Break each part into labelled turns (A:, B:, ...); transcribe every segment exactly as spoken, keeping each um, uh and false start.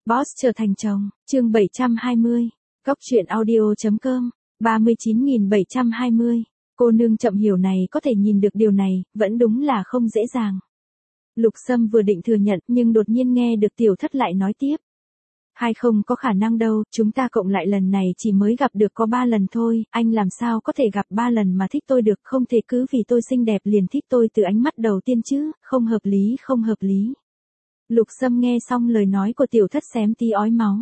A: Boss trở thành chồng, chương bảy trăm hai mươi. Cóc truyện audio.com, ba mươi chín nghìn bảy trăm hai mươi. Cô nương chậm hiểu này có thể nhìn được điều này, vẫn đúng là không dễ dàng. Lục Sâm vừa định thừa nhận nhưng đột nhiên nghe được tiểu thất lại nói tiếp. Hay không có khả năng đâu, chúng ta cộng lại lần này chỉ mới gặp được có ba lần thôi, anh làm sao có thể gặp ba lần mà thích tôi được, không thể cứ vì tôi xinh đẹp liền thích tôi từ ánh mắt đầu tiên chứ, không hợp lý không hợp lý. Lục Sâm nghe xong lời nói của tiểu thất xém tí ói máu.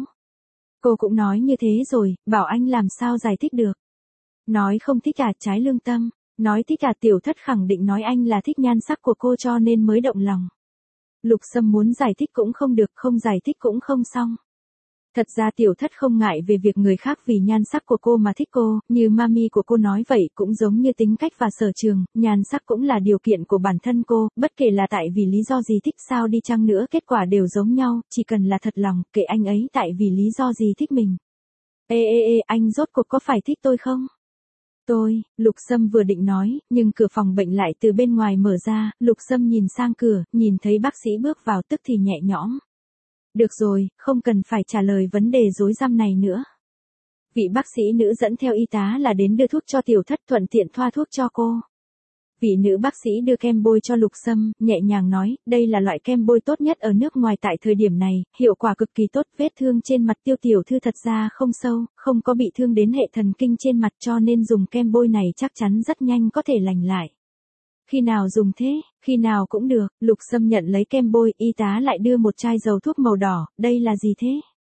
A: Cô cũng nói như thế rồi, bảo anh làm sao giải thích được. Nói không thích à, trái lương tâm, nói thích à, tiểu thất khẳng định nói anh là thích nhan sắc của cô cho nên mới động lòng. Lục Sâm muốn giải thích cũng không được, không giải thích cũng không xong. Thật ra tiểu thất không ngại về việc người khác vì nhan sắc của cô mà thích cô, như mami của cô nói vậy, cũng giống như tính cách và sở trường, nhan sắc cũng là điều kiện của bản thân cô, bất kể là tại vì lý do gì thích sao đi chăng nữa kết quả đều giống nhau, chỉ cần là thật lòng, kệ anh ấy tại vì lý do gì thích mình. Ê ê ê, anh rốt cuộc có phải thích tôi không? Tôi, Lục Sâm vừa định nói, nhưng cửa phòng bệnh lại từ bên ngoài mở ra, Lục Sâm nhìn sang cửa, nhìn thấy bác sĩ bước vào tức thì nhẹ nhõm. Được rồi, không cần phải trả lời vấn đề rối rắm này nữa. Vị bác sĩ nữ dẫn theo y tá là đến đưa thuốc cho tiểu thất, thuận tiện thoa thuốc cho cô. Vị nữ bác sĩ đưa kem bôi cho Lục Sâm, nhẹ nhàng nói, đây là loại kem bôi tốt nhất ở nước ngoài tại thời điểm này, hiệu quả cực kỳ tốt, vết thương trên mặt tiêu tiểu thư thật ra không sâu, không có bị thương đến hệ thần kinh trên mặt cho nên dùng kem bôi này chắc chắn rất nhanh có thể lành lại. Khi nào dùng thế, khi nào cũng được, Lục Sâm nhận lấy kem bôi, y tá lại đưa một chai dầu thuốc màu đỏ, đây là gì thế?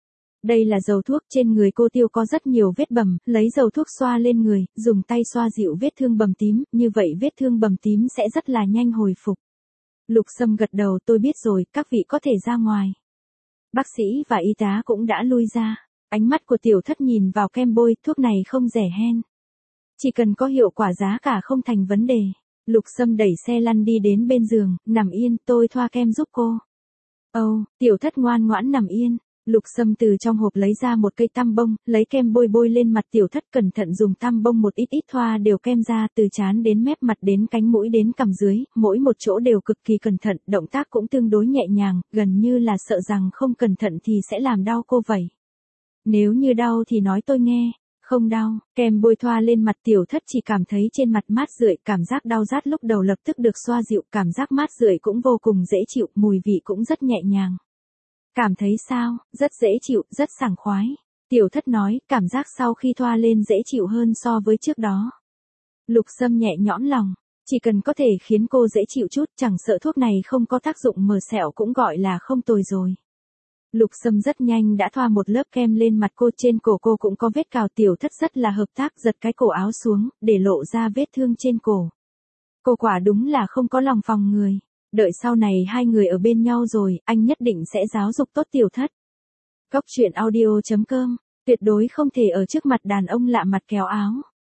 A: Đây là dầu thuốc, trên người cô tiêu có rất nhiều vết bầm, lấy dầu thuốc xoa lên người, dùng tay xoa dịu vết thương bầm tím, như vậy vết thương bầm tím sẽ rất là nhanh hồi phục. Lục Sâm gật đầu, tôi biết rồi, các vị có thể ra ngoài. Bác sĩ và y tá cũng đã lui ra, ánh mắt của tiểu thất nhìn vào kem bôi, thuốc này không rẻ hen. Chỉ cần có hiệu quả giá cả không thành vấn đề. Lục Sâm đẩy xe lăn đi đến bên giường, nằm yên, tôi thoa kem giúp cô. Ồ, oh, tiểu thất ngoan ngoãn nằm yên. Lục Sâm từ trong hộp lấy ra một cây tăm bông, lấy kem bôi bôi lên mặt tiểu thất, cẩn thận dùng tăm bông một ít ít thoa đều kem ra, từ trán đến mép mặt đến cánh mũi đến cằm dưới, mỗi một chỗ đều cực kỳ cẩn thận, động tác cũng tương đối nhẹ nhàng, gần như là sợ rằng không cẩn thận thì sẽ làm đau cô vậy. Nếu như đau thì nói tôi nghe. Không đau, kem bôi thoa lên mặt tiểu thất chỉ cảm thấy trên mặt mát rượi, cảm giác đau rát lúc đầu lập tức được xoa dịu, cảm giác mát rượi cũng vô cùng dễ chịu, mùi vị cũng rất nhẹ nhàng. Cảm thấy sao, rất dễ chịu, rất sảng khoái. Tiểu thất nói, cảm giác sau khi thoa lên dễ chịu hơn so với trước đó. Lục Sâm nhẹ nhõm lòng, chỉ cần có thể khiến cô dễ chịu chút, chẳng sợ thuốc này không có tác dụng mờ sẹo cũng gọi là không tồi rồi. Lục Sâm rất nhanh đã thoa một lớp kem lên mặt cô, trên cổ cô cũng có vết cào, tiểu thất rất là hợp tác, giật cái cổ áo xuống, để lộ ra vết thương trên cổ. Cô quả đúng là không có lòng phòng người, đợi sau này hai người ở bên nhau rồi, anh nhất định sẽ giáo dục tốt tiểu thất. Cóc truyện audio.com, tuyệt đối không thể ở trước mặt đàn ông lạ mặt kéo áo.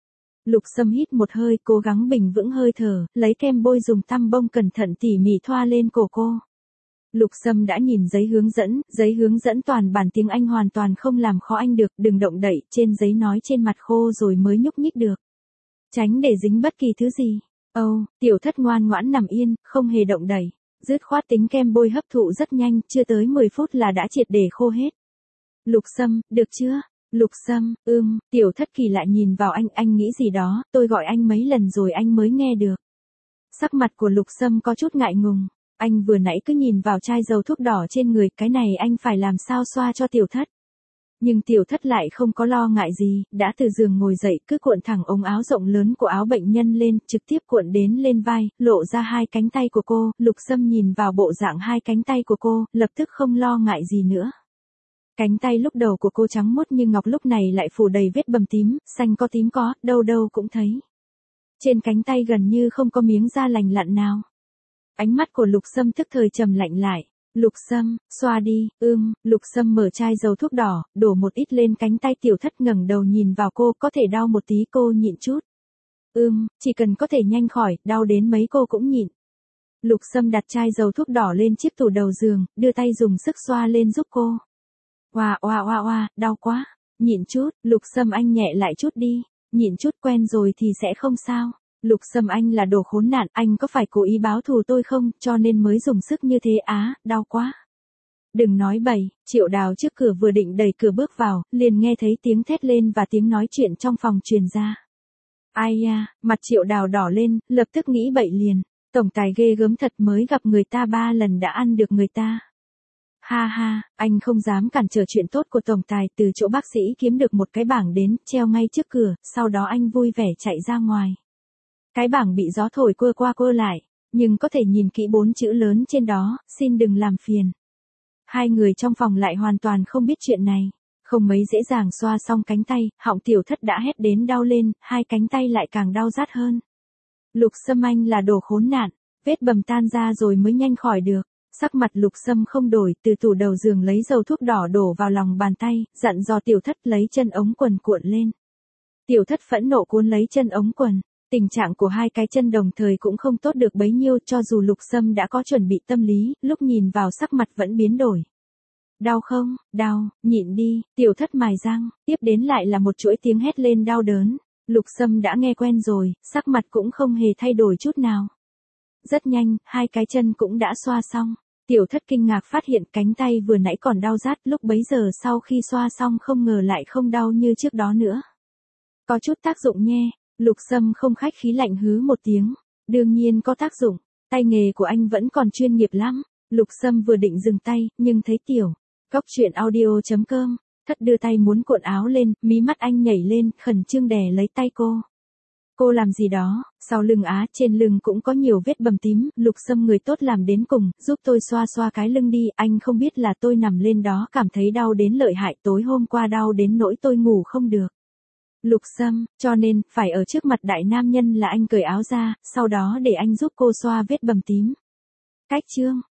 A: Lục Sâm hít một hơi, cố gắng bình vững hơi thở, lấy kem bôi dùng tăm bông cẩn thận tỉ mỉ thoa lên cổ cô. Lục Sâm đã nhìn giấy hướng dẫn, giấy hướng dẫn toàn bản tiếng Anh hoàn toàn không làm khó anh được, đừng động đậy, trên giấy nói trên mặt khô rồi mới nhúc nhích được. Tránh để dính bất kỳ thứ gì. Ồ, oh, tiểu thất ngoan ngoãn nằm yên, không hề động đậy. Dứt khoát tính kem bôi hấp thụ rất nhanh, chưa tới mười phút là đã triệt để khô hết. Lục Sâm, được chưa? Lục Sâm, ưm, tiểu thất kỳ lạ nhìn vào anh, anh nghĩ gì đó, tôi gọi anh mấy lần rồi anh mới nghe được. Sắc mặt của Lục Sâm có chút ngại ngùng. Anh vừa nãy cứ nhìn vào chai dầu thuốc đỏ trên người, cái này anh phải làm sao xoa cho tiểu thất. Nhưng tiểu thất lại không có lo ngại gì, đã từ giường ngồi dậy, cứ cuộn thẳng ống áo rộng lớn của áo bệnh nhân lên, trực tiếp cuộn đến lên vai, lộ ra hai cánh tay của cô. Lục Sâm nhìn vào bộ dạng hai cánh tay của cô, lập tức không lo ngại gì nữa. Cánh tay lúc đầu của cô trắng muốt như ngọc, lúc này lại phủ đầy vết bầm tím, xanh có tím có, đâu đâu cũng thấy. Trên cánh tay gần như không có miếng da lành lặn nào. Ánh mắt của Lục Sâm tức thời trầm lạnh lại. Lục Sâm, xoa đi, ưm, Lục Sâm mở chai dầu thuốc đỏ, đổ một ít lên cánh tay tiểu thất, ngẩng đầu nhìn vào cô, có thể đau một tí cô nhịn chút. Ưm, chỉ cần có thể nhanh khỏi, đau đến mấy cô cũng nhịn. Lục Sâm đặt chai dầu thuốc đỏ lên chiếc tủ đầu giường, đưa tay dùng sức xoa lên giúp cô. Oa oa oa oa, đau quá, nhịn chút, Lục Sâm anh nhẹ lại chút đi, nhịn chút quen rồi thì sẽ không sao. Lục Sâm anh là đồ khốn nạn, anh có phải cố ý báo thù tôi không, cho nên mới dùng sức như thế á, đau quá. Đừng nói bậy, Triệu Đào trước cửa vừa định đẩy cửa bước vào, liền nghe thấy tiếng thét lên và tiếng nói chuyện trong phòng truyền ra. Ai ya, mặt Triệu Đào đỏ lên, lập tức nghĩ bậy liền. Tổng tài ghê gớm thật, mới gặp người ta ba lần đã ăn được người ta. Ha ha, anh không dám cản trở chuyện tốt của tổng tài, từ chỗ bác sĩ kiếm được một cái bảng đến, treo ngay trước cửa, sau đó anh vui vẻ chạy ra ngoài. Cái bảng bị gió thổi quơ qua quơ lại, nhưng có thể nhìn kỹ bốn chữ lớn trên đó, xin đừng làm phiền. Hai người trong phòng lại hoàn toàn không biết chuyện này. Không mấy dễ dàng xoa xong cánh tay, họng Tiểu Thất đã hét đến đau lên, hai cánh tay lại càng đau rát hơn. Lục Sâm anh là đồ khốn nạn, vết bầm tan ra rồi mới nhanh khỏi được. Sắc mặt Lục Sâm không đổi, từ tủ đầu giường lấy dầu thuốc đỏ đổ vào lòng bàn tay, dặn dò Tiểu Thất lấy chân ống quần cuộn lên. Tiểu Thất phẫn nộ cuốn lấy chân ống quần. Tình trạng của hai cái chân đồng thời cũng không tốt được bấy nhiêu, cho dù Lục Sâm đã có chuẩn bị tâm lý, lúc nhìn vào sắc mặt vẫn biến đổi. Đau không, đau, nhịn đi, Tiểu Thất mài răng, tiếp đến lại là một chuỗi tiếng hét lên đau đớn. Lục Sâm đã nghe quen rồi, sắc mặt cũng không hề thay đổi chút nào. Rất nhanh, hai cái chân cũng đã xoa xong. Tiểu Thất kinh ngạc phát hiện cánh tay vừa nãy còn đau rát, lúc bấy giờ sau khi xoa xong không ngờ lại không đau như trước đó nữa. Có chút tác dụng nhé. Lục Sâm không khách khí lạnh hứ một tiếng. Đương nhiên có tác dụng, tay nghề của anh vẫn còn chuyên nghiệp lắm. Lục Sâm vừa định dừng tay, nhưng thấy Tiểu Cóc Truyện Audio chấm com Thất đưa tay muốn cuộn áo lên, mí mắt anh nhảy lên, khẩn trương đè lấy tay cô. Cô làm gì đó? Sau lưng á, trên lưng cũng có nhiều vết bầm tím. Lục Sâm người tốt làm đến cùng, giúp tôi xoa xoa cái lưng đi. Anh không biết là tôi nằm lên đó cảm thấy đau đến lợi hại, tối hôm qua đau đến nỗi tôi ngủ không được. Lục Sâm, cho nên, phải ở trước mặt đại nam nhân là anh cởi áo ra, sau đó để anh giúp cô xoa vết bầm tím. Cách chương